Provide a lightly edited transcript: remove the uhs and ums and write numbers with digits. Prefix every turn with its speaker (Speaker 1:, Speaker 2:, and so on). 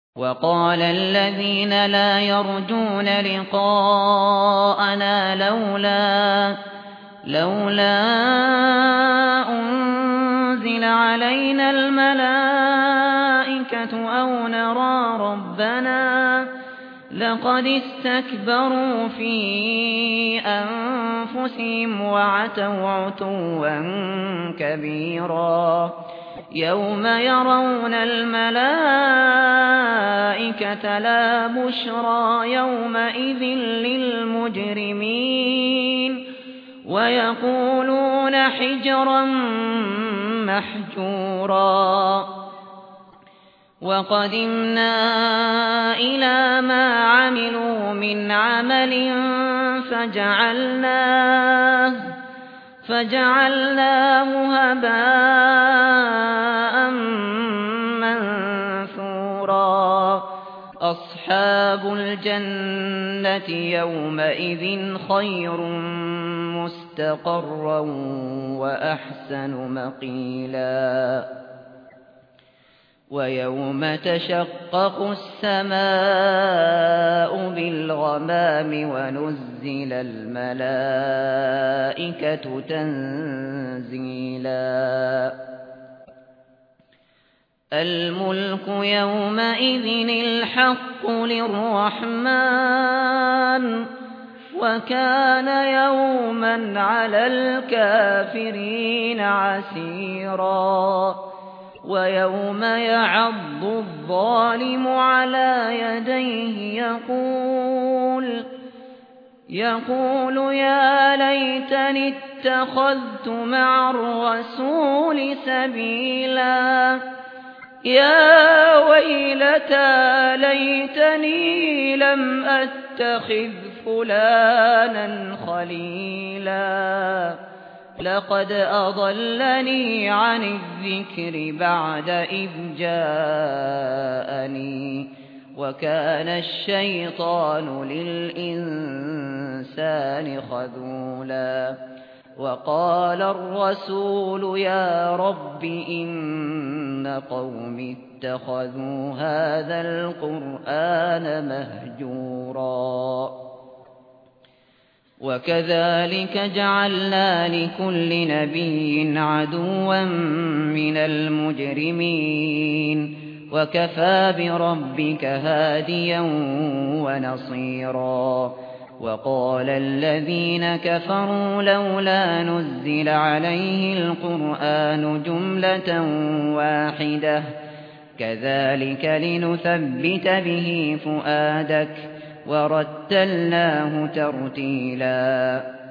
Speaker 1: وقال الذين لا يرجون لقاءنا لولا أنزل علينا الملائكة أو نرى ربنا لقد استكبروا في أنفسهم وعتوا عتوا كبيرا يوم يرون الملائكة لا بشرى يومئذ للمجرمين ويقولون حجرا محجورا وقدمنا إلى ما عملوا من عمل فجعلناه هباء منثورا أصحاب الجنة يومئذ خير مستقرا وأحسن مقيلا ويوم تشقق السماء بالغمام ونزل الملائكة تنزيلا الملك يومئذ الحق للرحمن وكان يوما على الكافرين عسيرا ويوم يعض الظالم على يديه يقول يا ليتني اتخذت مع الرسول سبيلا يا ويلتى ليتني لم أتخذ فلانا خليلا لقد أضلني عن الذكر بعد إذ جاءني وكان الشيطان للإنسان خذولا وقال الرسول يا رب إن قومي اتخذوا هذا القرآن مهجورا وكذلك جعلنا لكل نبي عدوا من المجرمين وكفى بربك هاديا ونصيرا وقال الذين كفروا لولا نزل عليه القرآن جملة واحدة كذلك لنثبت به فؤادك ورتلناه ترتيلا